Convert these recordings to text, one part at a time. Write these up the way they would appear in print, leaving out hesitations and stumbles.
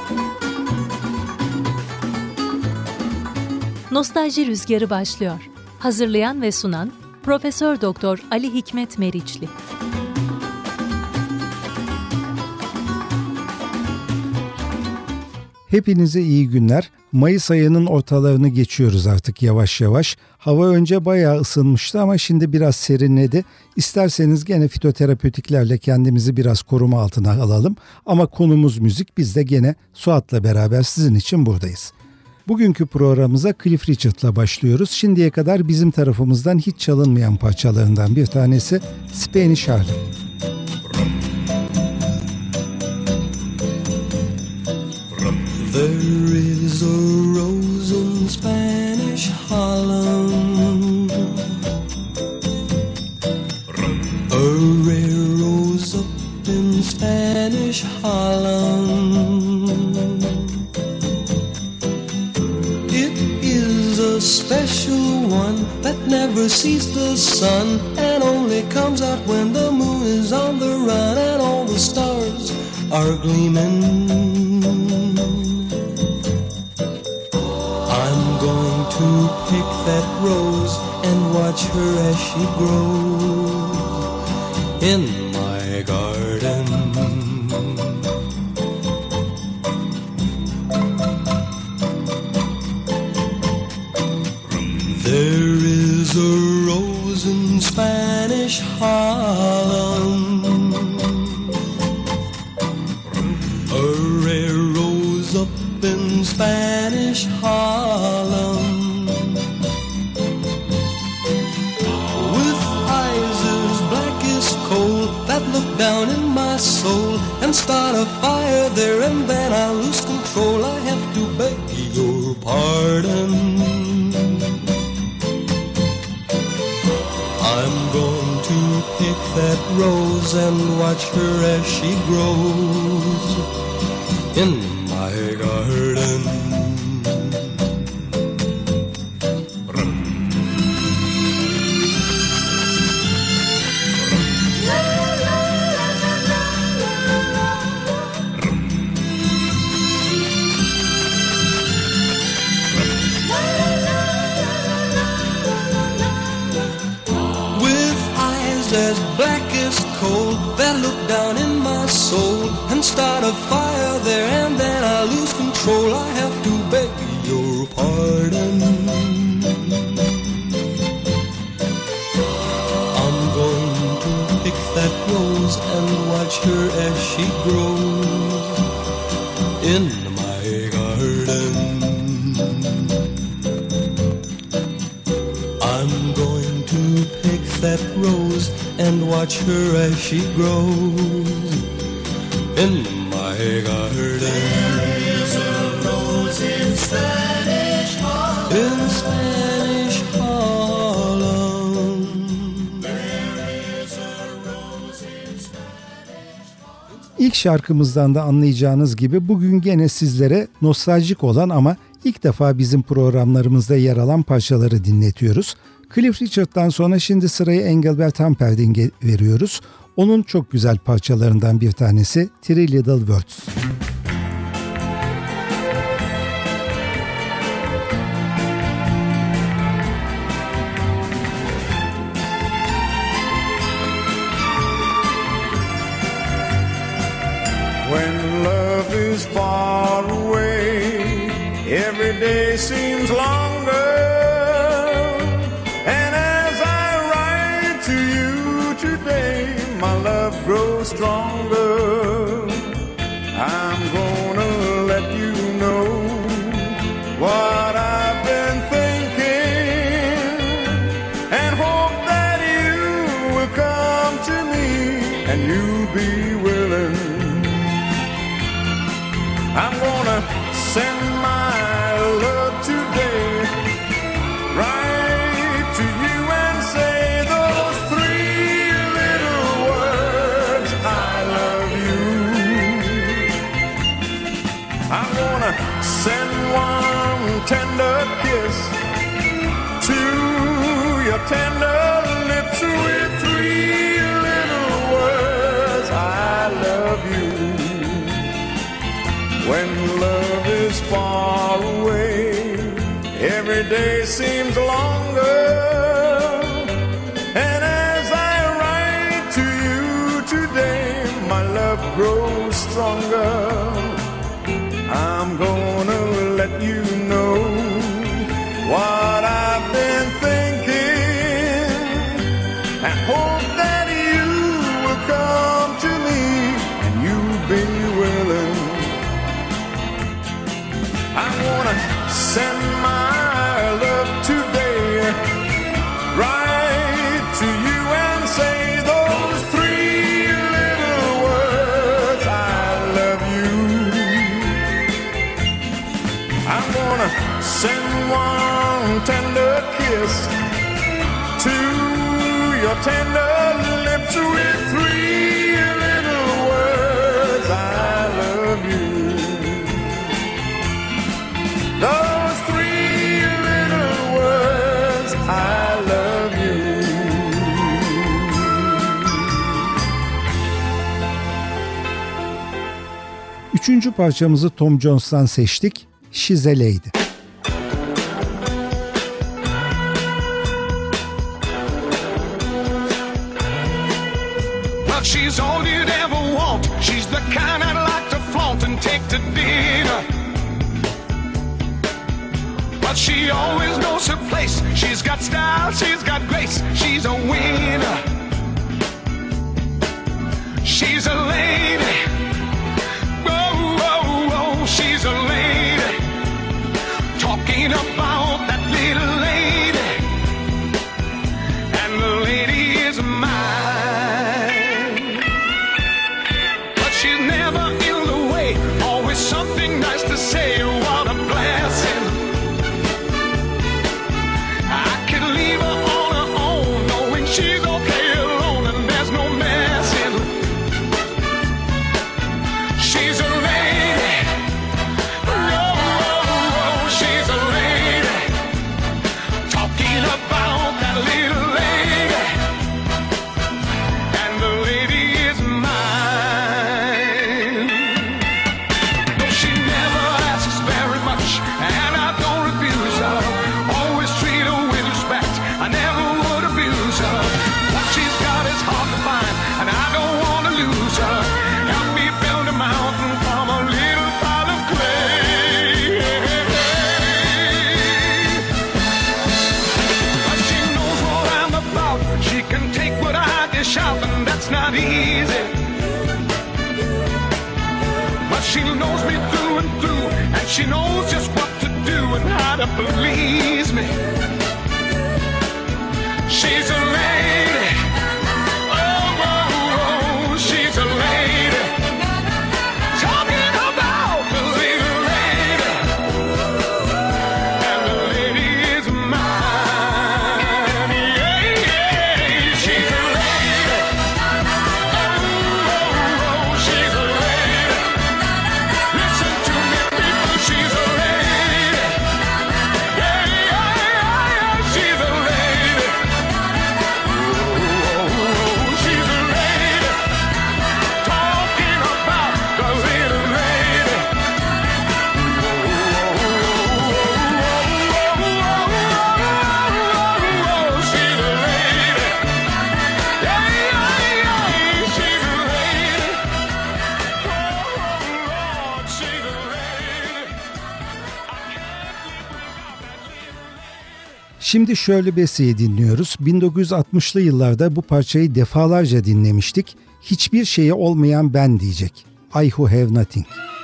Nostalji Rüzgarı başlıyor. Hazırlayan ve sunan Profesör Doktor Ali Hikmet Meriçli. Hepinize iyi günler. Mayıs ayının ortalarını geçiyoruz artık yavaş yavaş. Hava önce bayağı ısınmıştı ama şimdi biraz serinledi. İsterseniz gene fitoterapötiklerle kendimizi biraz koruma altına alalım. Ama konumuz müzik, biz de gene Suat'la beraber sizin için buradayız. Bugünkü programımıza Cliff Richard'la başlıyoruz. Şimdiye kadar bizim tarafımızdan hiç çalınmayan parçalarından bir tanesi Spanish Harlem. There is a rose in Spanish Harlem, a rare rose up in Spanish Harlem. It is a special one that never sees the sun and only comes out when the moon is on the run and all the stars are gleaming. I'm going to pick that rose and watch her as she grows in my garden. There is a rose in Spanish Harlem, a rare rose up in Spanish Harlem, with eyes as black as coal that look down in my soul and start a fire there, and then I lose control. I have to beg your pardon. I'm going to pick that rose and watch her as she grows in my garden. As black as coal that look down in my soul and start a fire there, and then I lose control. I have to beg your pardon. I'm going to pick that rose and watch her as she grows in my garden. I'm going to pick that rose and watch her as she grows in my garden. There is a rose in Spanish Harlem. In Spanish Harlem. There is a rose in Spanish Harlem. İlk şarkımızdan da anlayacağınız gibi bugün gene sizlere nostaljik olan ama ilk defa bizim programlarımızda yer alan parçaları dinletiyoruz. Cliff Richard'dan sonra şimdi sırayı Engelbert Humperdinck'e veriyoruz. Onun çok güzel parçalarından bir tanesi Three Little Words. When love is far away, every day seems longer. My love grows stronger. I'm gonna let you know what I've been thinking, and hope that you will come to me and you'll be willing. I'm gonna send my love today right to you and say those three little words, I love you. I'm gonna send one tender kiss to your tender lips with three little words, I love you. When love is far away. Every day seems longer, and as I write to you today, my love grows stronger. I'm gonna let you know what I've been thinking, and hope that you will come to me and you'll be willing. I wanna send my love today right to you and say those three little words, I love you. I'm gonna send one tender kiss to your tender lips with three little words, I love you. Those three little words, I love you. Üçüncü parçamızı Tom Jones'tan seçtik. She's a Lady. Well, she's all you'd ever want. She's the kind I'd like to flaunt and take to dinner. But she always knows her place. She's got style, she's got grace. She's a winner. She's a lady. Oh, oh, oh, she's a lady. Talking about that little lady. And the lady is mine. But she's never in the way. Always something nice to say. What a blessing. I could leave her on her own, knowing she's okay alone and there's no messing. She's a lady. Oh, oh, oh, she's a lady. Talking about that little lady. And the lady is mine. No, she never asks very much, and I don't refuse her. Always treat her with respect. I never would abuse her. What she's got is hard to find, and I don't want to lose her. Help me build a mountain from a little pile of clay. But she knows what I'm about. She can take what I dish out, and that's not easy. But she knows me through and through, and she knows just what to do and how to please me. She's a lady. Oh, oh, oh, she's a lady. Talking about the little lady. And the lady is mine. Yeah, yeah, she's a lady. Oh, oh, oh, she's a lady. Listen to me, people, she's a lady. Yeah, yeah, yeah, she's a lady. Oh, oh, oh, she's a lady. Talking about the little lady. Oh, oh, oh, she's a lady. Yeah, yeah, yeah, she's a lady. Oh, Lord, she's a lady. Şimdi Shirley Bassey'i dinliyoruz. 1960'lı yıllarda bu parçayı defalarca dinlemiştik. Hiçbir şeye olmayan ben diyecek. I Who Have Nothing.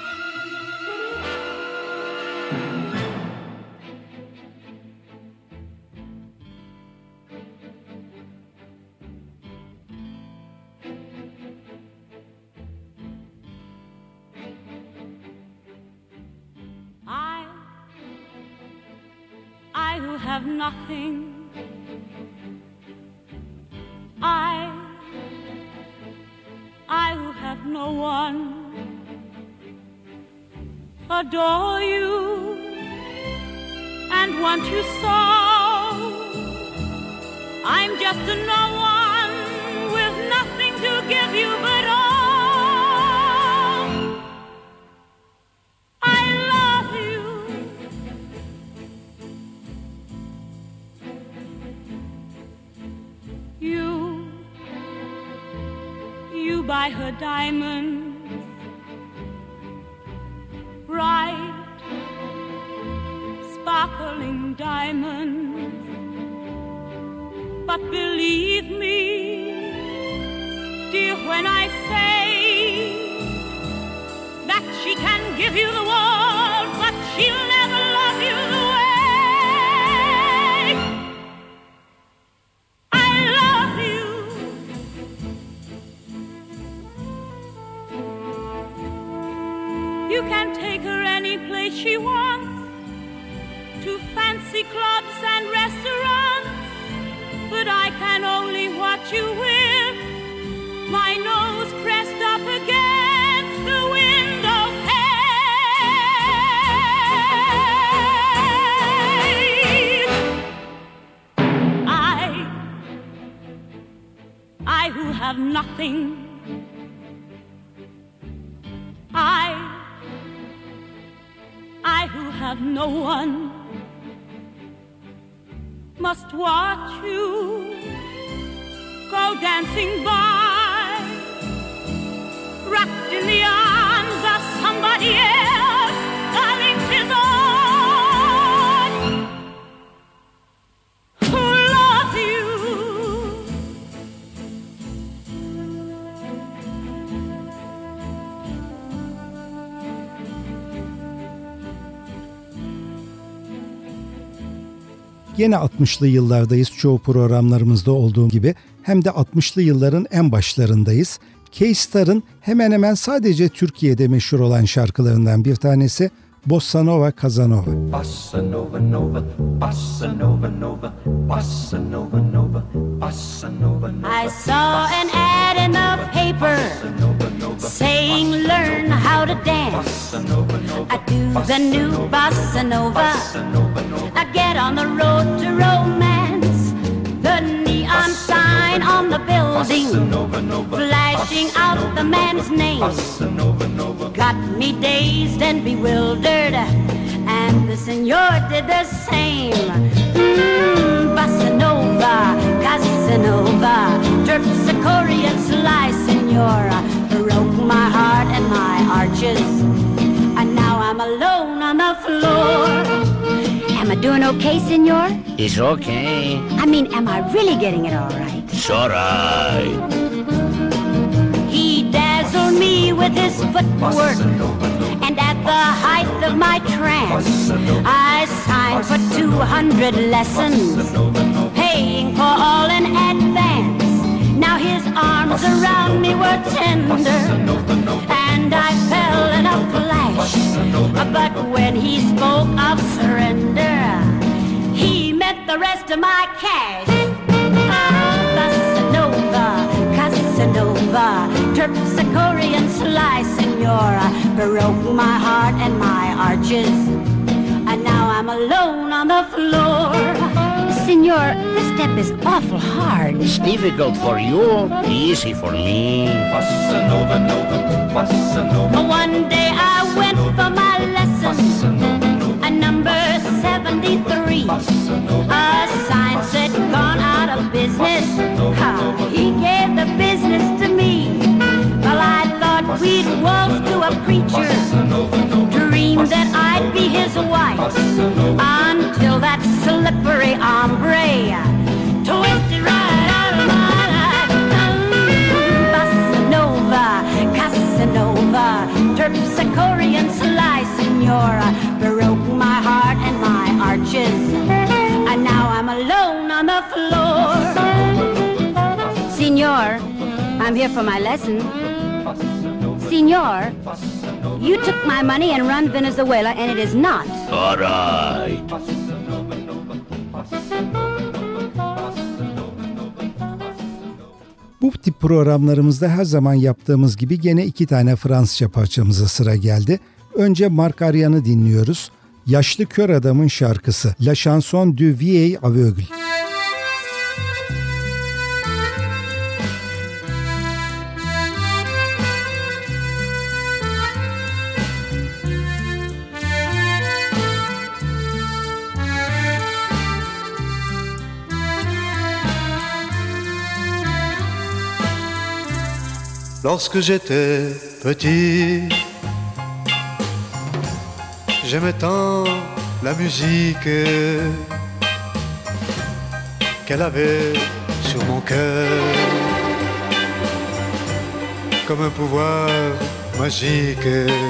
I who have nothing, I who have no one, adore you and want you so. I'm just a no one with nothing to give you but all. I by her diamonds, bright, sparkling diamonds. But believe me, dear, when I say that she can give you the world, but she'll never love you the way I love you. You can take her any place she wants, to fancy clubs and restaurants, but I can only watch you with my nose pressed up against the window pane. I who have nothing, I who have no one, must watch you go dancing by, wrapped in the arms of somebody else, darling, 'tis on, who love you. Yine 60'lı yıllardayız çoğu programlarımızda olduğu gibi, hem de 60'lı yılların en başlarındayız. K-Star'ın hemen hemen sadece Türkiye'de meşhur olan şarkılarından bir tanesi Bossa Nova Casanova. Bossa Nova Nova, Bossa Nova Nova, Bossa Nova Nova, Bossa Nova Nova. I saw an ad in the paper saying learn how to dance. I do the new Bossa Nova. I get on the road to romance. The neon sign on the building flashing out the man's name got me dazed and bewildered, and the senor did the same. Bossa Nova, Casanova, terpsichorean sly senora broke my heart and my arches, and now I'm alone on the floor. Am I doing okay, senor? It's okay. I mean, am I really getting it all right? It's all right. He dazzled me with his footwork, and at the height of my trance, I signed for 200 lessons, paying for all in advance. Now his arms around me were tender, and I fell in a flash. But when he spoke of surrender, he meant the rest of my cash. Bossa Nova, Casanova, terpsichorean sly senora broke my heart and my arches, and now I'm alone on the floor. Senor, this step is awful hard. It's difficult for you, easy for me. Bossa Nova Nova, Bossa Nova. One day I went for my lesson, a number 73. A sign said gone out of business. He gave the business to me. Well, I thought we'd waltz to a preacher, dreamed that I'd be his wife, until that slippery hombre twisted right out of my life. Bossa Nova, Casanova, terpsichorean sly senora broke my heart and my arches, and now I'm alone on the floor. Senor, I'm here for my lesson. Senor, you took my money and run Venezuela, and it is not. All right. Bu tip programlarımızda her zaman yaptığımız gibi gene 2 tane Fransızca parçamıza sıra geldi. Önce Marc Arian'ı dinliyoruz. Yaşlı Kör Adamın şarkısı La Chanson du Vieil Aveugle. lorsque j'étais petit. J'aimais tant la musique qu'elle avait sur mon cœur, comme un pouvoir magique.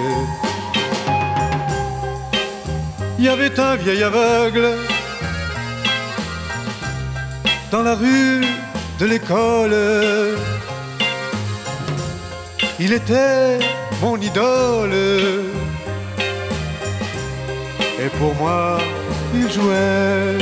Il y avait un vieil aveugle dans la rue de l'école. Il était mon idole et pour moi il jouait.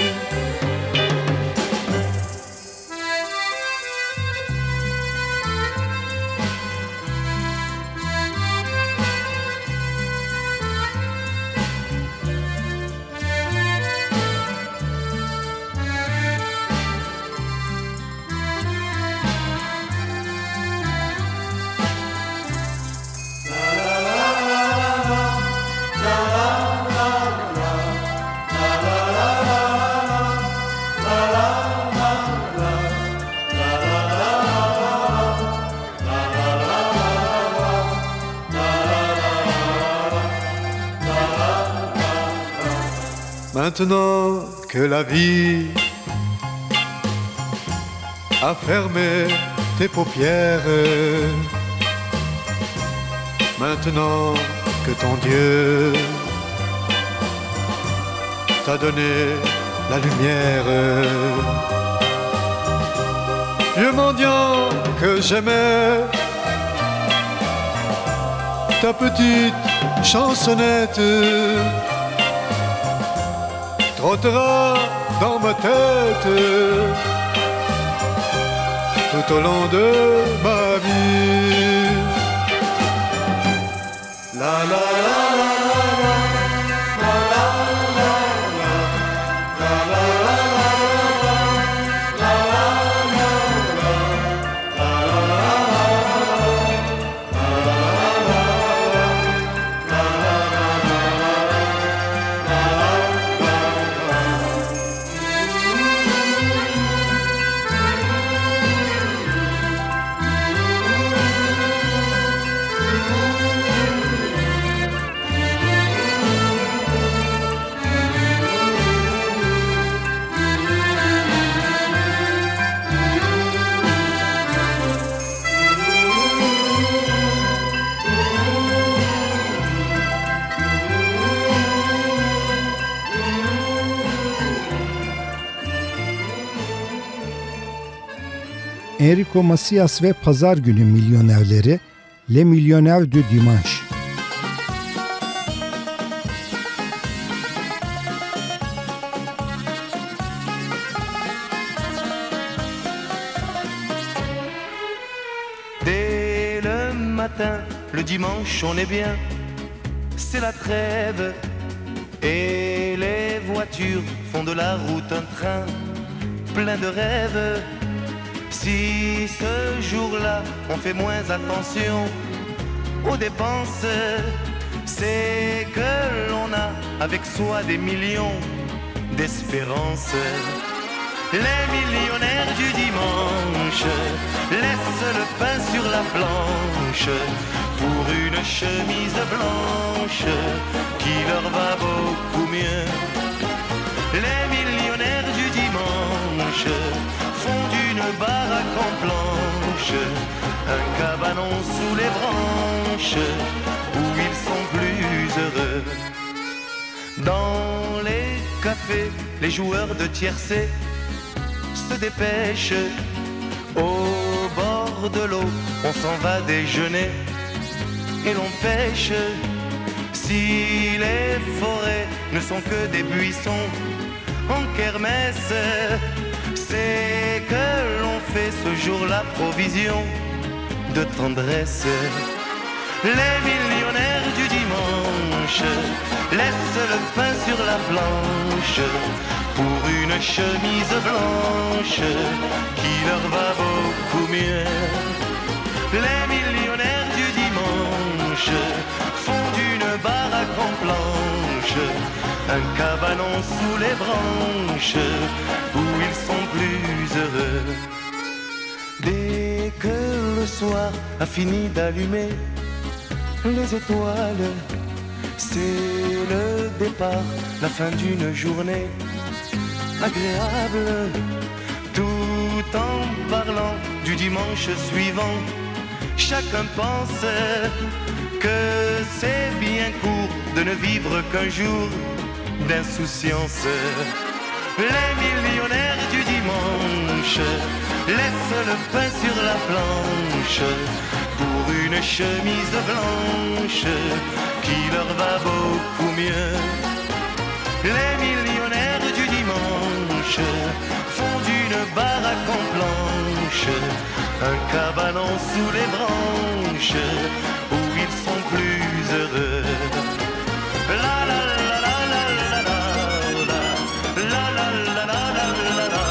Maintenant que la vie a fermé tes paupières, maintenant que ton Dieu t'a donné la lumière, vieux mendiant que j'aimais, ta petite chansonnette trottera dans ma tête tout au long de ma vie. La la la la la la la la la la Enrico Macias ve Pazar Günü Milyonerleri, Les Millionnaires du Dimanche. Dès le matin, le dimanche on est bien, c'est la trêve et les voitures font de la route un train plein de rêves. Si ce jour-là on fait moins attention aux dépenses, c'est que l'on a avec soi des millions d'espérances. Les millionnaires du dimanche laissent le pain sur la planche pour une chemise blanche qui leur va beaucoup mieux. Les millionnaires du dimanche font d'une baraque en planche un cabanon sous les branches où ils sont plus heureux. Dans les cafés, les joueurs de tiercé se dépêchent. Au bord de l'eau, on s'en va déjeuner et l'on pêche. Si les forêts ne sont que des buissons en kermesse, c'est que l'on fait ce jour-là provision de tendresse. Les millionnaires du dimanche laissent le pain sur la planche pour une chemise blanche qui leur va beaucoup mieux. Les millionnaires du dimanche font d'une baraque en planche un cabanon sous les branches où ils sont plus heureux. Dès que le soir a fini d'allumer les étoiles. C'est le départ, la fin d'une journée agréable. Tout en parlant du dimanche suivant, chacun pense que c'est bien court de ne vivre qu'un jour d'insouciance. Les millionnaires du dimanche laissent le pain sur la planche pour une chemise blanche qui leur va beaucoup mieux. Les millionnaires du dimanche font d'une baraque en planche un cabanon sous les branches où ils sont plus heureux. La la la la la la la la la la la la la la la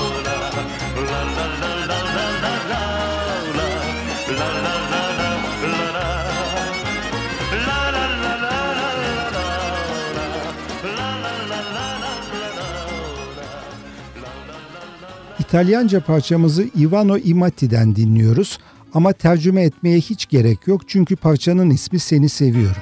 İtalyanca parçamızı Ivano Imatti'den dinliyoruz ama tercüme etmeye hiç gerek yok çünkü parçanın ismi Seni Seviyorum.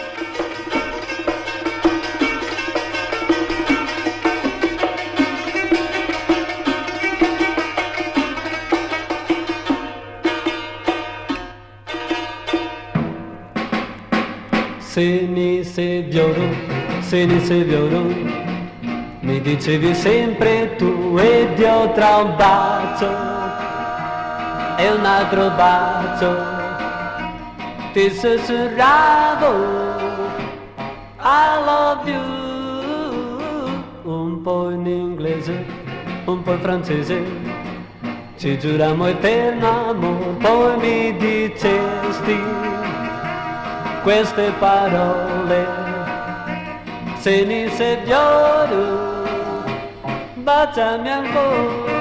Seni seviyorum, seni seviyorum. Mi dicevi sempre tu ed io tra un bacio e un altro bacio ti sussurravo I love you, un po' in inglese, un po' in francese. Ci giurammo eterno amore, poi mi dicesti queste parole. Seni seviyorum, baciami ancora.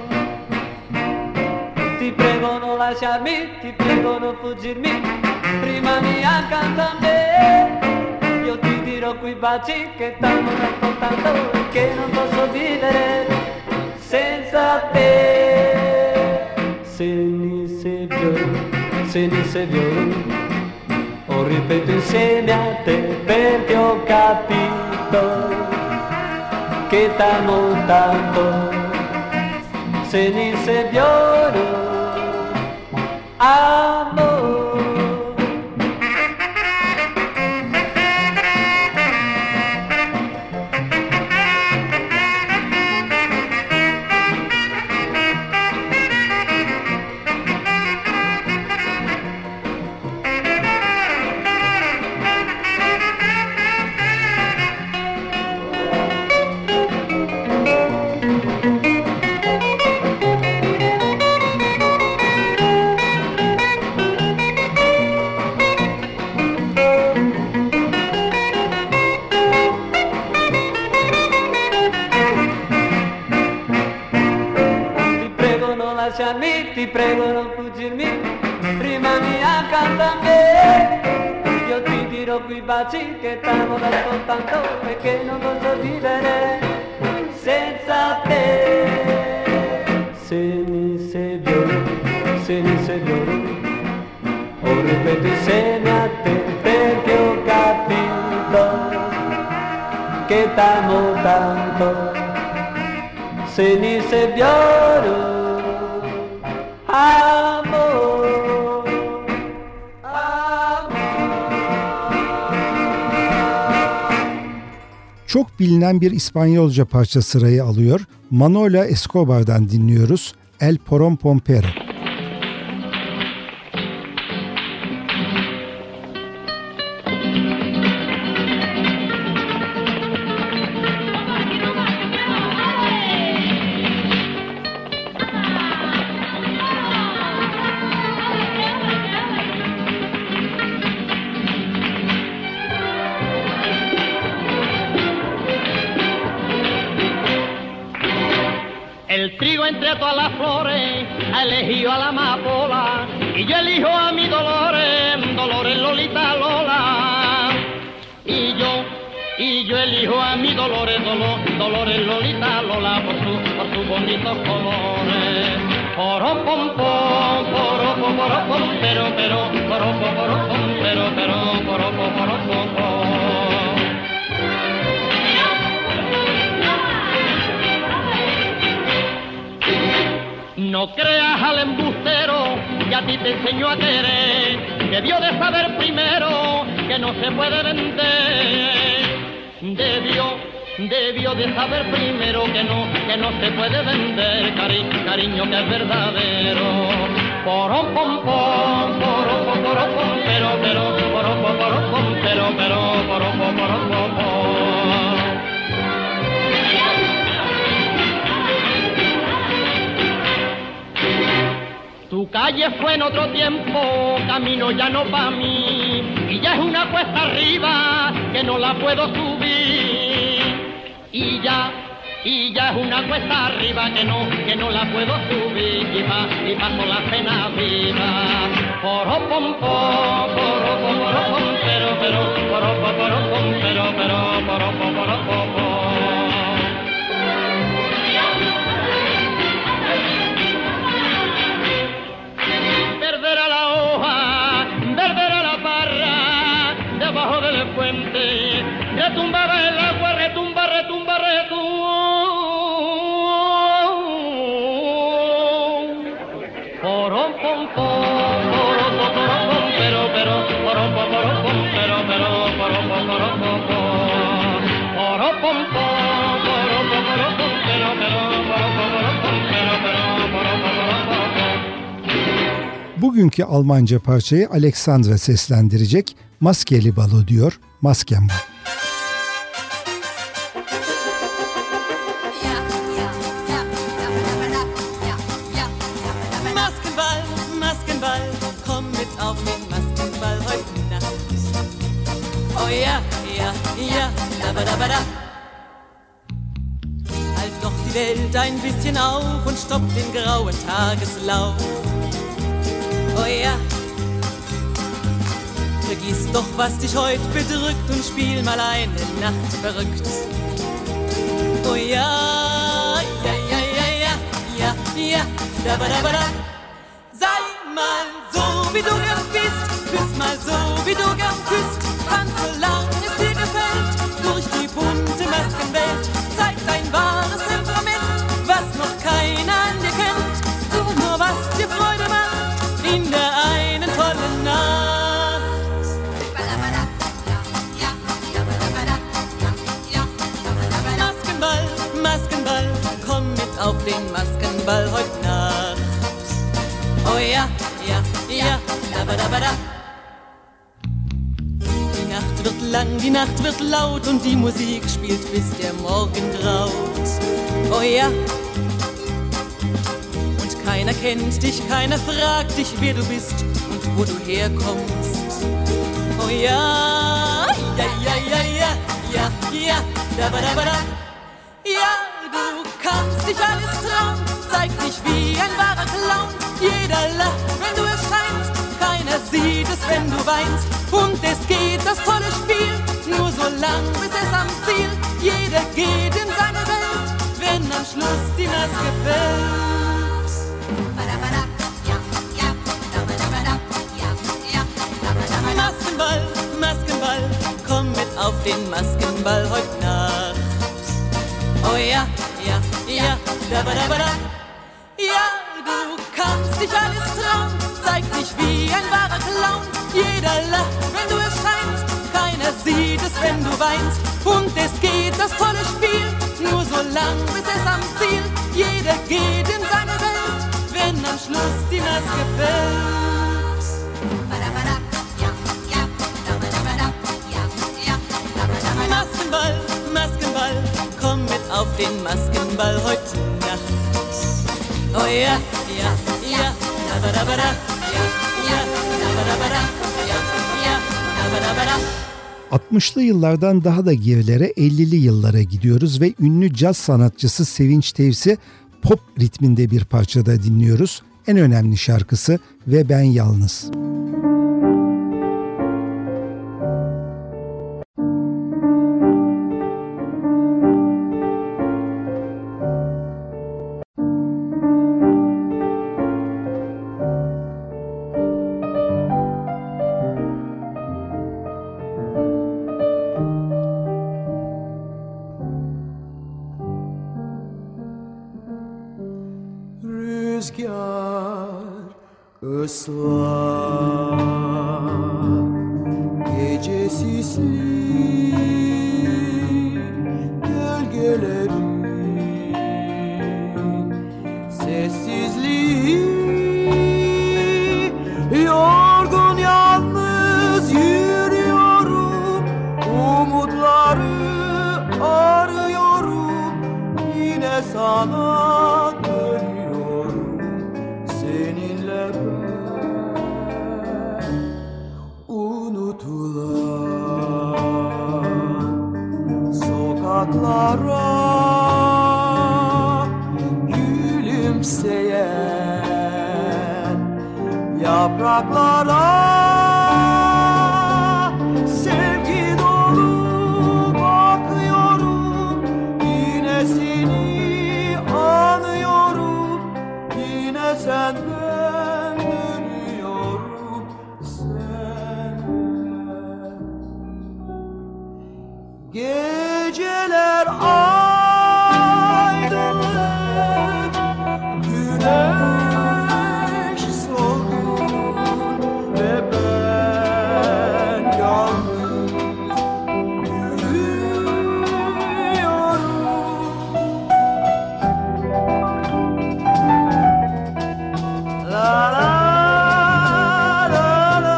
Ti prego non lasciarmi, ti prego non fuggirmi, rimani accanto a me. Io ti dirò quei baci che t'amo tanto e che non posso vivere senza te. Seni seviyorum, lo ripeto insieme a te perché ho capito che t'amo tanto. Seni seviyorum, amor. Ti prego non fuggirmi, rimani accanto a me. Io ti dirò quei baci che t'amo dato tanto e che non posso vivere senza te. Seni seviyorum, lo ripeto insieme a te perché ho capito che t'amo tanto. Seni seviyorum, amor, amor. Çok bilinen bir İspanyolca parça sırayı alıyor. Manolo Escobar'dan dinliyoruz. El Porompompero. El trigo entre todas las flores ha elegido a la amapola y yo elijo a mi Dolores, Dolores Lolita Lola. Y yo elijo a mi Dolores, Dolores Lolita Lola por sus bonitos colores. Porom pom pom, porom pom porom pom, pero porom pom porom pom, pero porom pom porom pom pom. No creas al embustero que a ti te enseñó a querer, que debió de saber primero que no se puede vender. Debió de saber primero que no se puede vender, cariño que es verdadero. Porom pom pom, porom pom porom pom, pero porom pom porom pom, pero porom pom porom pom pom. Tu calle fue en otro tiempo, camino ya no pa' mí, y ya es una cuesta arriba que no la puedo subir. Y ya es una cuesta arriba que no la puedo subir, y paso la pena viva. Porom pom pom, porom pom porom pom, pero porom pom porom pom, pero porom pom porom pom pom. Verderá la hoja, verderá la parra, debajo del puente, retumbará el agua, retumba. Porom pom pom, porom pom porom pom, pero porom pom porom pom, pero porom pom porom pom pom. Porom pom pom, porom pom porom pom, pero porom pom porom pom, pero porom pom porom pom. Bugünkü Almanca parçayı Alexandra seslendirecek. Maskeli Balo diyor, Maskenbal. Maskenball, komm mit auf den Maskenball heute Nacht. Oh ja, dabada. Halt doch die Welt ein bisschen auf und stopp den grauen Tageslauf. Oh ja, vergiss doch, was dich heute bedrückt und spiel mal eine Nacht verrückt. Oh ja, dabada. Sei mal so, wie du gern bist, küss mal so, wie du gern küsst. Tanz, solange es dir gefällt, durch die bunte Maskenwelt. Zeig dein wahres Temperament, was noch keiner an dir kennt. Tu nur, was dir Freude macht, in der einen tollen Nacht. Maskenball, komm mit auf den Maskenball heute Nacht. Oh ja, dabada. Die Nacht wird lang, die Nacht wird laut und die Musik spielt, bis der Morgen graut. Oh ja, und keiner kennt dich, keiner fragt dich, wer du bist und wo du herkommst. Oh ja, dabada. Ja, du kannst dich alles trauen, zeig dich wie ein wahrer Clown. Jeder lacht, wenn du erscheinst, keiner sieht es, wenn du weinst. Und es geht das tolle Spiel, nur so lang bis es am Ziel. Jeder geht in seine Welt, wenn am Schluss die Maske fällt. Maskenball, komm mit auf den Maskenball heute Nacht. Oh ja, dabada. Ja, du kannst dich alles trauen, zeig dich wie ein wahrer Clown. Jeder lacht, wenn du erscheinst, keiner sieht es, wenn du weinst. Und es geht das tolle Spiel, nur so lang bis es am Ziel. Jeder geht in seine Welt, wenn am Schluss die Maske fällt. Maskenball, komm mit auf den Maskenball heute Nacht. Oh ja, dabada. 60'lı yıllardan daha da gerilere 50'li yıllara gidiyoruz ve ünlü caz sanatçısı Sevinç Tevsi pop ritminde bir parçada dinliyoruz. En önemli şarkısı Ve Ben Yalnız. rüzgar ıslar gece sisli gölgelerin sessizliği yorgun yalnız yürüyorum umutları arıyorum yine sana dönüyorum seninle ben unutulan sokaklara gülümseyen yapraklara sevgi dolu bakıyorum yine seni anıyorum yine senden dönüyorum senden geceler aydınlık güneş solur ve ben yalnız yürüyorum la la la la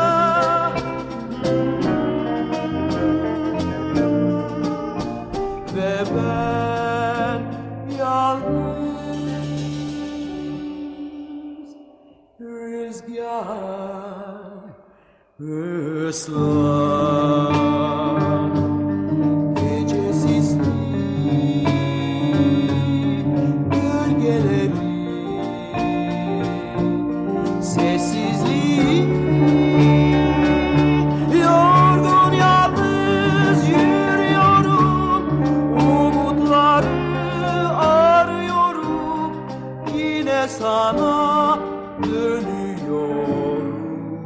ve ben yalnız rüzgar ıslar gece sisli gölgeleri sessizliği yorgun yalnız yürüyorum umutları arıyorum yine sana dönüyorum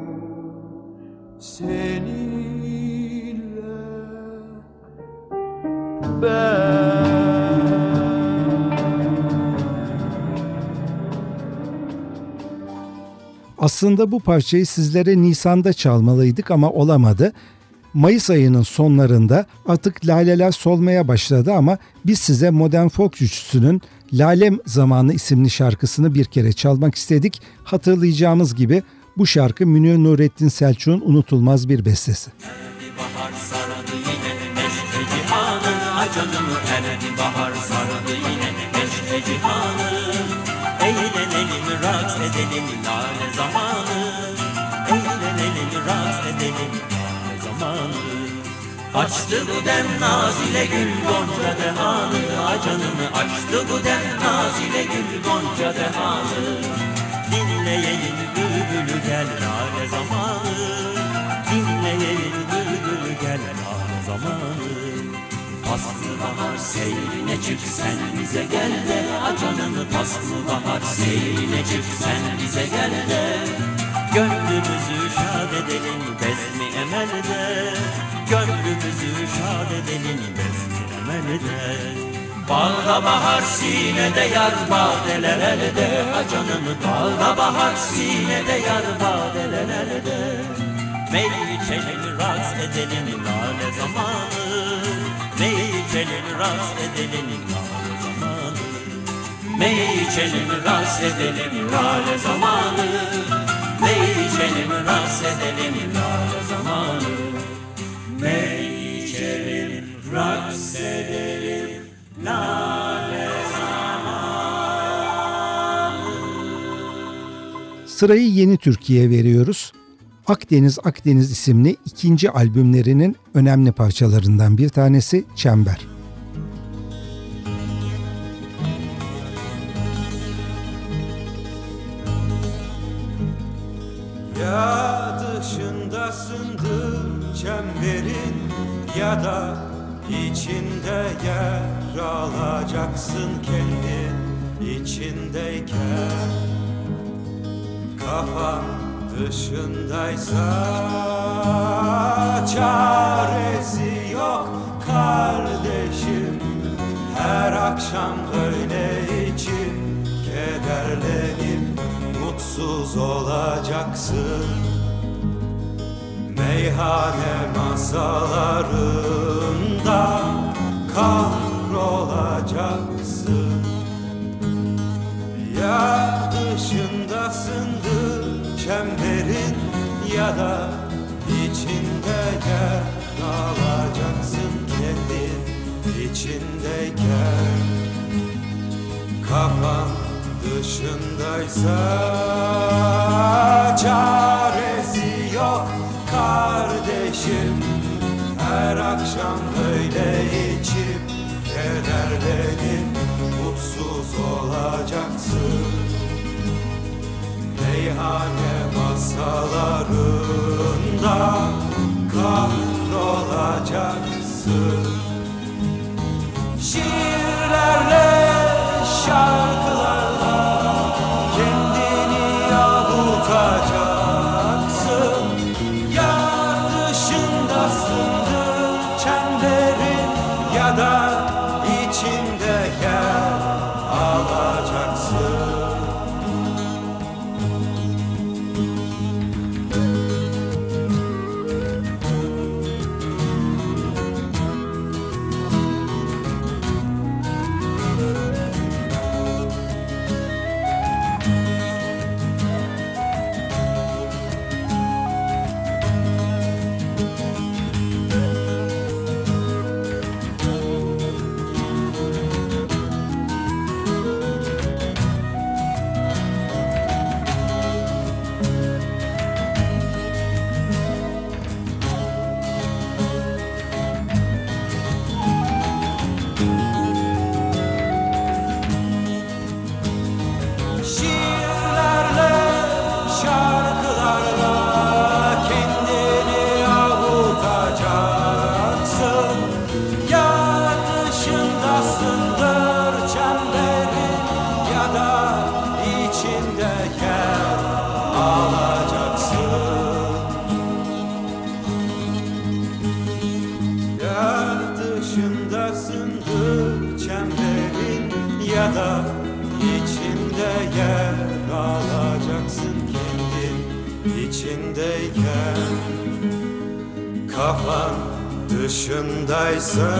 seninle ben. Aslında bu parçayı sizlere Nisan'da çalmalıydık ama olamadı. Mayıs ayının sonlarında artık laleler solmaya başladı ama biz size modern folk üçlüsünün Lalem Zamanı isimli şarkısını bir kere çalmak istedik. Hatırlayacağımız gibi bu şarkı Münir Nurettin Selçuk'un unutulmaz bir bestesi. Bahar sardı yine neşe cihanı, ay canımı erdi bahar sardı yine neşe cihanı. Eğlenelim, raks edelim lale zamanı, eğlenelim, raks edelim lale zamanı. Açtı bu dem nazile gül gonca dehanı, ay canımı açtı bu dem nazile gül gonca dehanı. Dinleyelim bülbülü gel lale zamanı, dinleyelim bülbülü gel lale zamanı. Faslı bahar seyrine çık sen bize gel de, acanını faslı bahar seyrine çık sen bize gel de. Gönlümüzü şad edelim bezmi emelde, gönlümüzü şad edelim bezmi emelde. Bağda bahar sinede yar badeler elde, acanını bağda bahar sinede yar badeler elde. Mey içelim raks edelim lale zamanı, mey içelim raks edelim lale zamanı. Mey içelim raks edelim lale zamanı, mey içelim raks edelim lale zamanı. Mey içelim raks edelim lale zamanı. Sırayı Yeni Türkiye'ye veriyoruz. Akdeniz isimli ikinci albümlerinin önemli parçalarından bir tanesi Çember. Ya dışındasındır çemberin, ya da içinde yer alacaksın kendin içindeyken. Kafan dışındaysa çaresi yok kardeşim. Her akşam öyle için kederlenip mutsuz olacaksın. Meyhane masalarında kahrolacaksın. Ya dışındasındır çemberin ya da içinde yer alacaksın kendin içindeyken. Kafan dışındaysa çaresi yok kardeşim. Her akşam böyle içip kederlenip mutsuz olacaksın. Meyhane masalarında kahrolacaksın. Şiirlerle, şarkılarla kendini avutacaksın. Ya dışındasındır çemberin ya da içinde yer alacaksın. Kafan dışındaysa.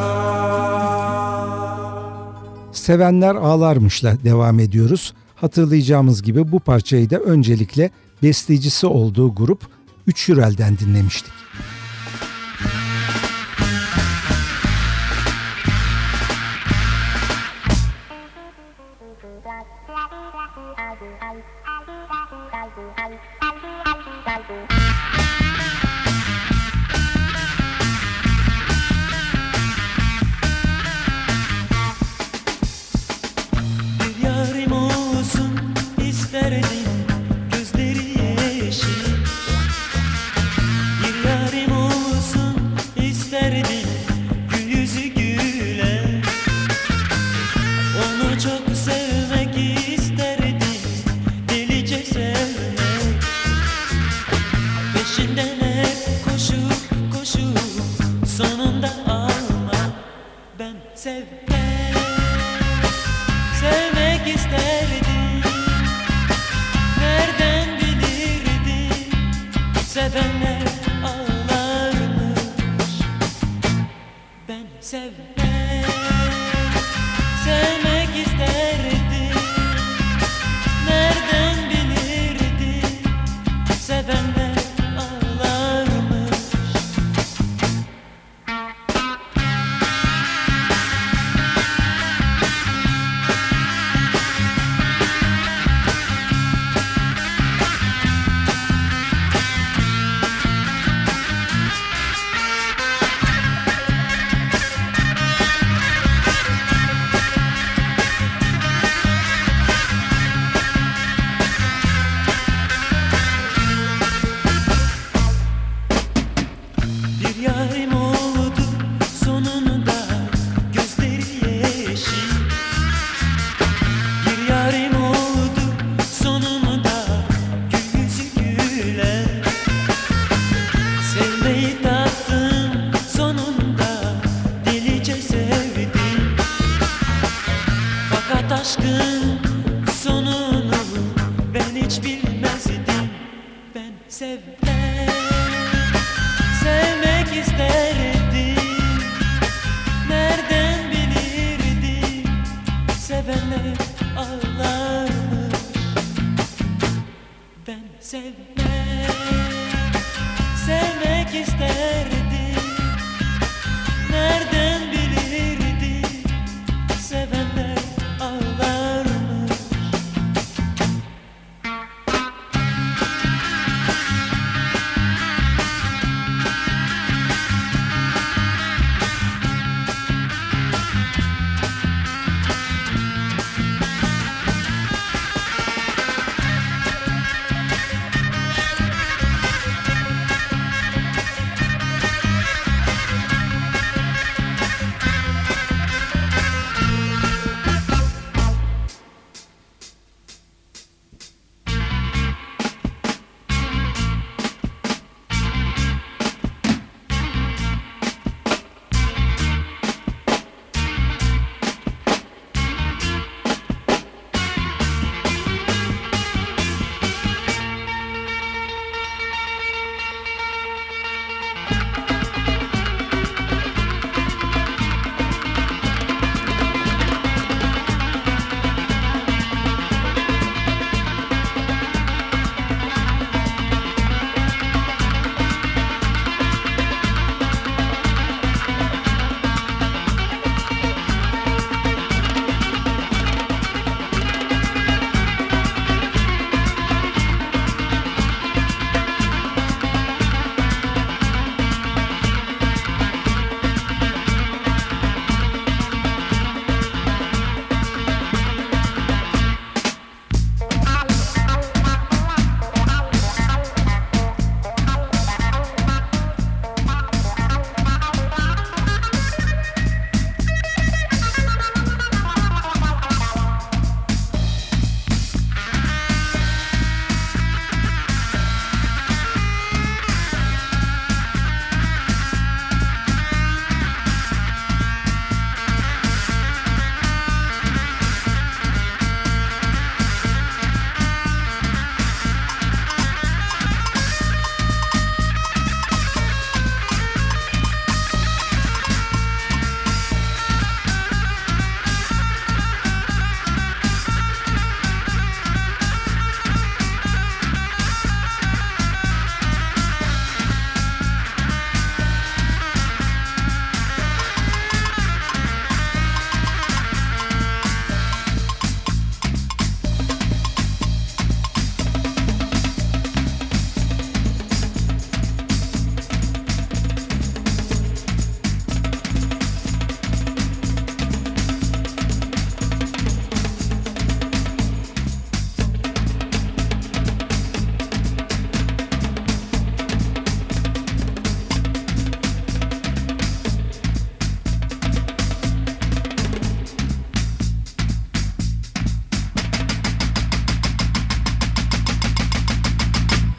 Sevenler ağlarmışla devam ediyoruz. Hatırlayacağımız gibi bu parçayı da öncelikle bestecisi olduğu grup Üç Hürel'den dinlemiştik. Aşkın sonunu ben hiç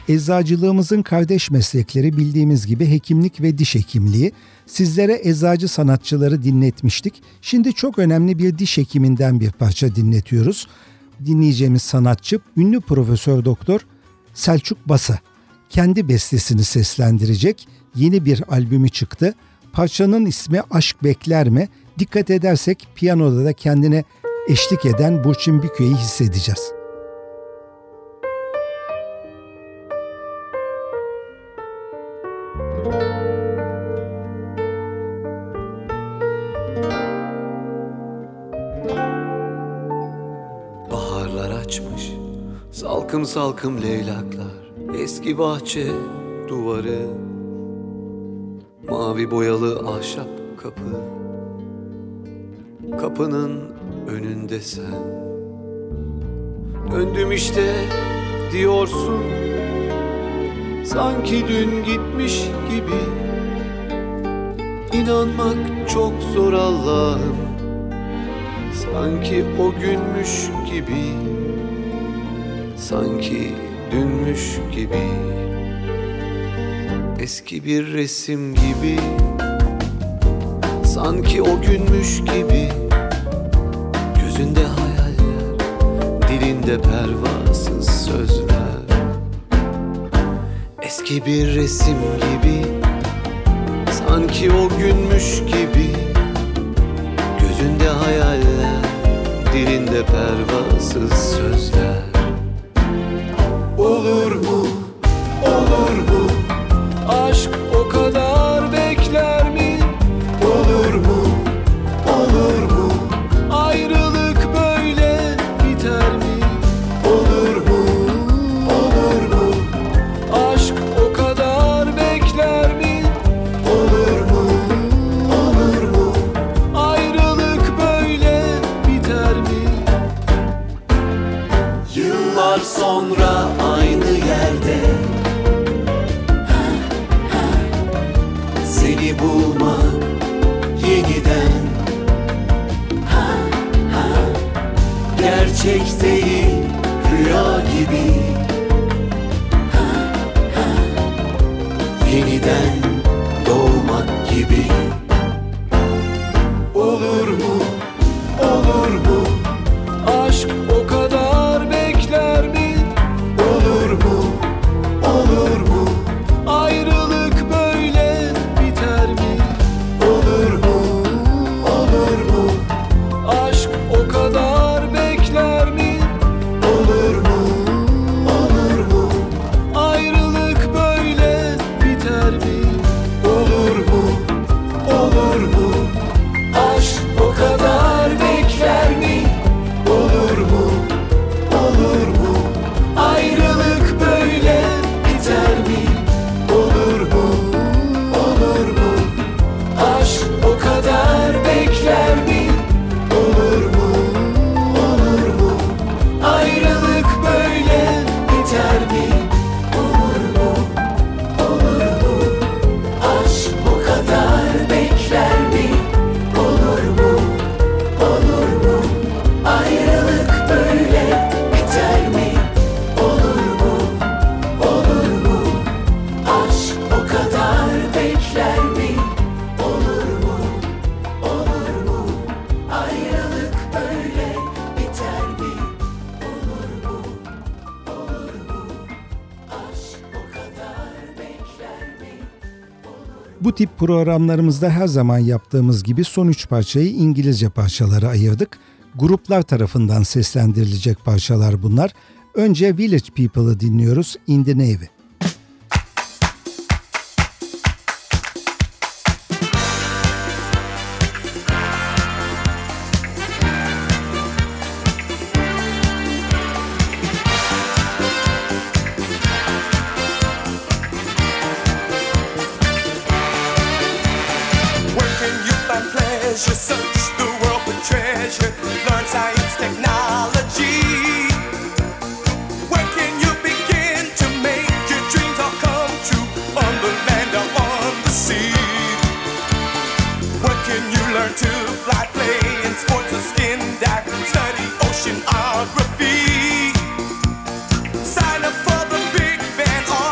Eczacılığımızın kardeş meslekleri bildiğimiz gibi hekimlik ve diş hekimliği. Sizlere eczacı sanatçıları dinletmiştik. Şimdi çok önemli bir diş hekiminden bir parça dinletiyoruz. Dinleyeceğimiz sanatçı ünlü Profesör Doktor Selçuk Basa. Kendi bestesini seslendirecek. Yeni bir albümü çıktı. Parçanın ismi Aşk Bekler mi? Dikkat edersek piyanoda da kendine eşlik eden Burçin Bükü'yü hissedeceğiz. Baharlar açmış salkım salkım leylaklar, eski bahçe duvarı, mavi boyalı ahşap kapı, kapının önünde sen. Döndüm işte diyorsun, sanki dün gitmiş gibi. İnanmak çok zor Allah'ım, sanki o günmüş gibi, sanki dünmüş gibi. Eski bir resim gibi, sanki o günmüş gibi. Gözünde hayaller, dilinde pervasız sözler. Eski bir resim gibi, sanki o günmüş gibi. Gözünde hayaller, dilinde pervasız sözler. Olur mu, olur mu? Aşk o kadar bekler mi? Olur mu, olur mu? Ayrılık böyle biter mi? Olur mu, olur mu? Aşk o kadar bekler mi? Olur mu, olur mu? Ayrılık böyle biter mi? Yıllar sonra aynı yerde seni bulmak yeniden, gerçek değil rüya gibi. Yeniden doğmak gibi. Olur mu, olur mu? Aşk o kadar bekler mi? Olur mu, olur mu? Ayrılık böyle biter mi? Olur mu, olur mu? Aşk o kadar bekler mi? Olur mu, olur mu? Ayrılık böyle biter mi? Olur mu, olur mu? Aşk o kadar bekler mi? Olur mu, olur mu? Ayrılık böyle biter mi? Olur mu, olur mu? Aşk o kadar bekler mi? Olur mu, olur mu? Ayrılık böyle biter mi? Olur mu, olur mu? Aşk o kadar bekler mi? Olur mu, olur mu? Ayrılık böyle biter mi? Olur mu, olur mu? Aşk o kadar bekler mi? Olur mu, olur mu? Ayrılık böyle biter mi? Olur mu, olur mu? Aşk o kadar bekler mi? Bu tip programlarımızda her zaman yaptığımız gibi son 3 parçayı İngilizce parçalara ayırdık. Gruplar tarafından seslendirilecek parçalar bunlar. Önce Village People'ı dinliyoruz, In the Navy. Where can you find pleasure? Search the world for treasure. Learn science, technology. Where can you begin to make your dreams all come true? On the land or on the sea. Where can you learn to fly, play in sports or skin dive? Study oceanography. Sign up for the big band.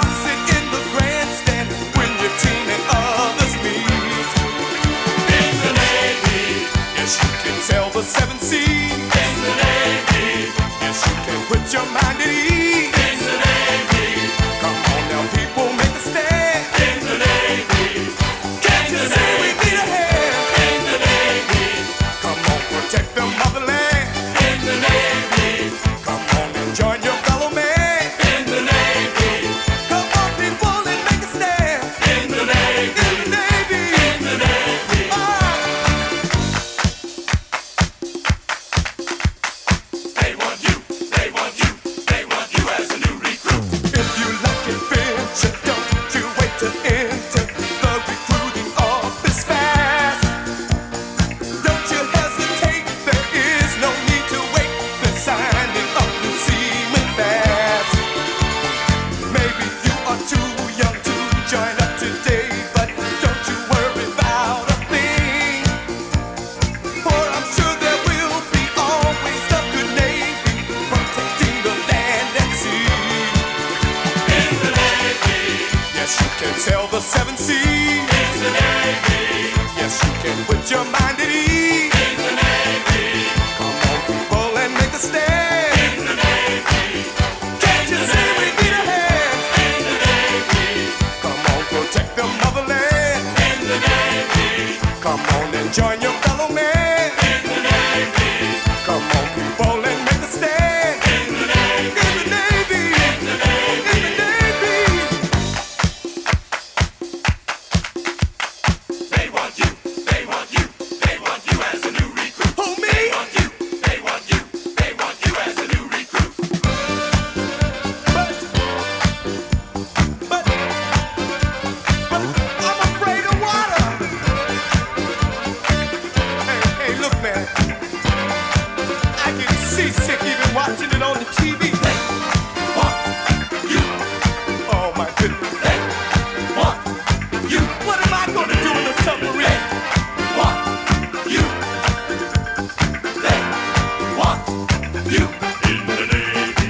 can sail the seven seas. In the Navy. Yes, you can put your mind at ease. In the Navy. Come on, people, and make a stand. In the Navy. Can't you see we need a hand? In the Navy. Come on, protect the motherland. In the Navy. Come on and join your fellow man. In the Navy. Come on, people, and make a stand. In the Navy. In the Navy. In the Navy. In the Navy. They want you. They want you. They want you as a new recruit. Who, me? They want you. They want you. They want you as a new recruit. But I'm afraid of water. Hey, look, man. I get seasick even watching it on the TV. They want you. Oh, my goodness. They want you. What am I going to do in a submarine? They want you. They want you. In the Navy.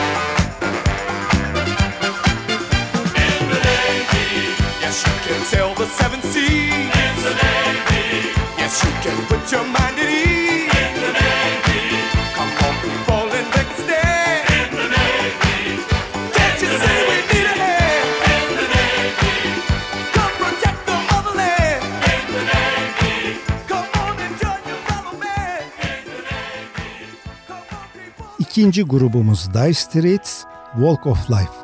In the Navy. Yes, you can sail the seven seas. In the Navy. Yes, you can put your mind at ease. In the Navy. Come on, people, and make a stand. In the Navy. Can't you see we need a hand? In the Navy. Come protect the motherland. In the Navy. Come on and join your fellow man. In the Navy. Come on, people. İkinci grubumuz Dire Straits, Walk of Life.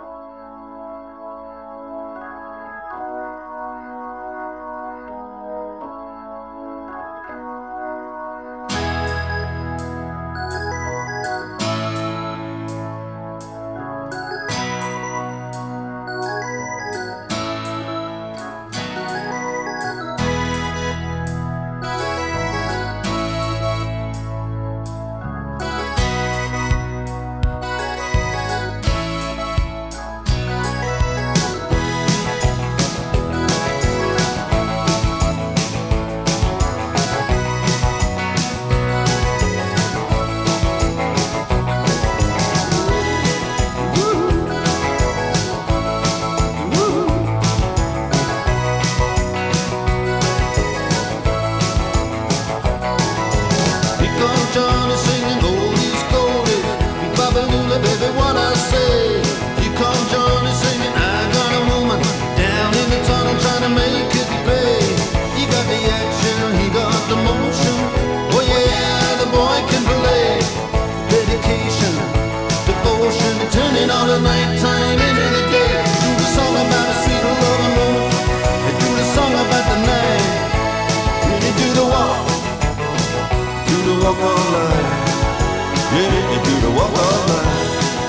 Here comes Johnny singing oldies, goldies. Babalula, baby, what I say. Here comes Johnny singing, I got a woman down in the tunnel trying to make it pay. He got the action, he got the motion. Oh yeah, the boy can play. Dedication, devotion, turning all the nighttime into the day. Do the song about a sweet love and woman. And do the song about the night. When you do the walk. Do the walk of life. Yeah, you do the walk of life.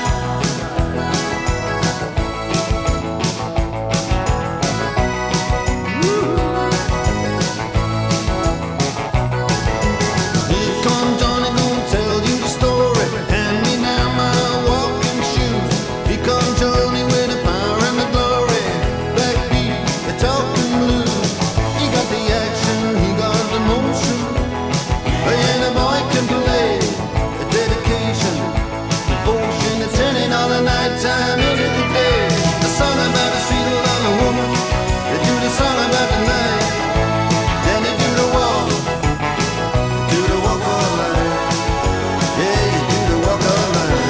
Here comes Johnny, gonna tell you the story. Hand me now my walking shoes. Here comes Johnny with the power and the glory. Backbeat, the talking blues. He got the action, he got the motion. And the boy can play. A dedication, devotion, it's turning all the nighttime into the day. A song about a sweet love and woman. They do the song about the night. Then they do the walk. Do the walk of life. Yeah, you do the walk of life.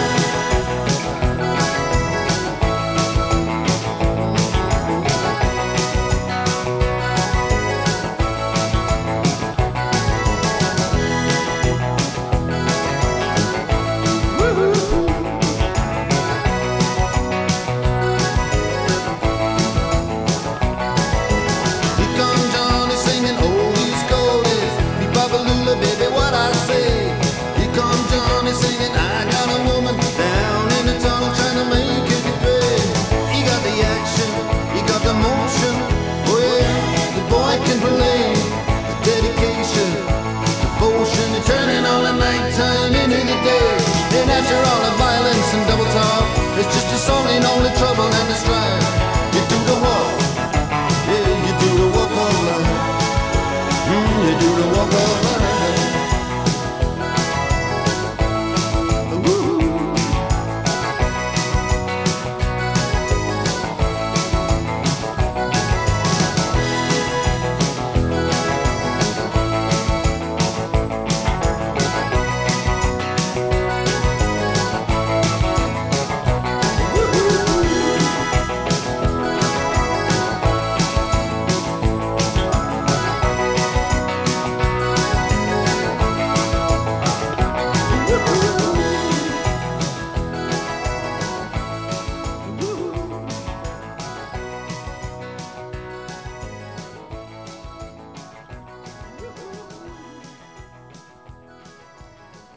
Here comes Johnny singing oldies, goldies. Me Babalula, baby, what I say. Here comes Johnny singing, I got a woman down in the tunnel trying to make it pay. He got the action, he got the motion. Oh yeah, the boy can play. The dedication, devotion, and turning all the nighttime into the day. And after all the violence and double talk, it's just a song in all the trouble and the strife. You do the walk. Yeah, you do the walk of life. You do the walk of life. Woo.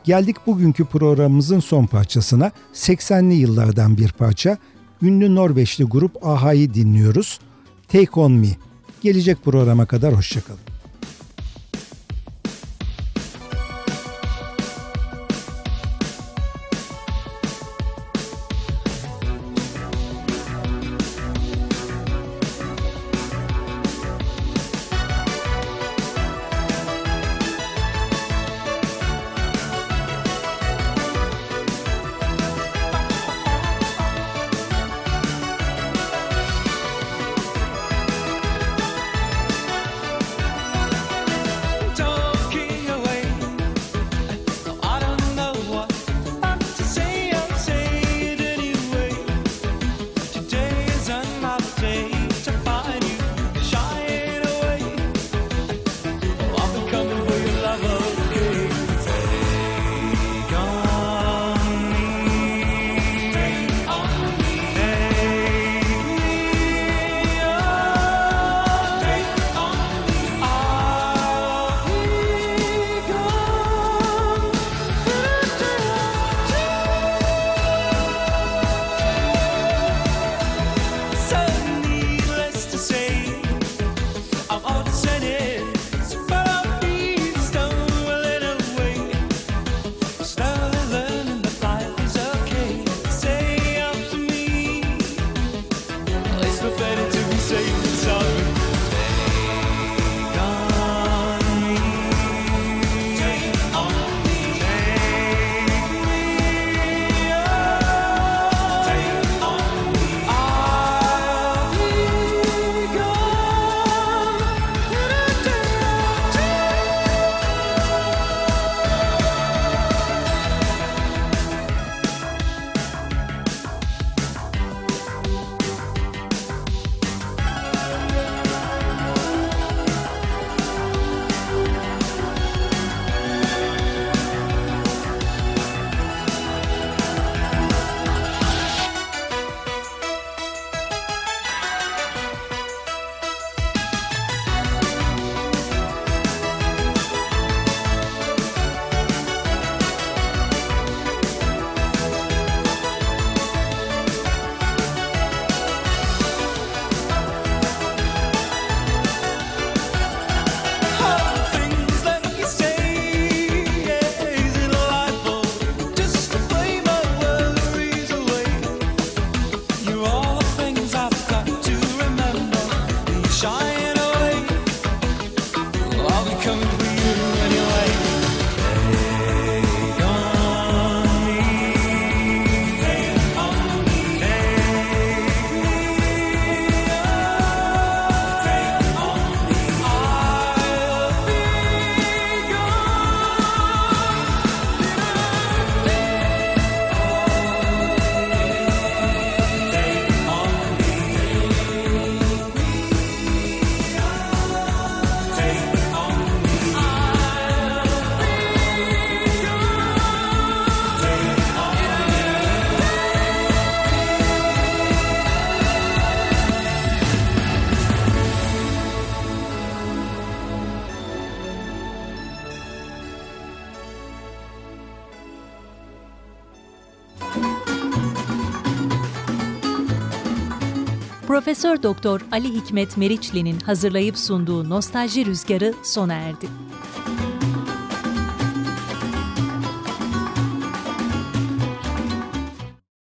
Geldik bugünkü programımızın son parçasına. 80'li yıllardan bir parça. Ünlü Norveçli grup a-ha'yı dinliyoruz. Take On Me. Gelecek programa kadar hoşçakalın. Profesör Doktor Ali Hikmet Meriçli'nin hazırlayıp sunduğu Nostalji Rüzgarı sona erdi.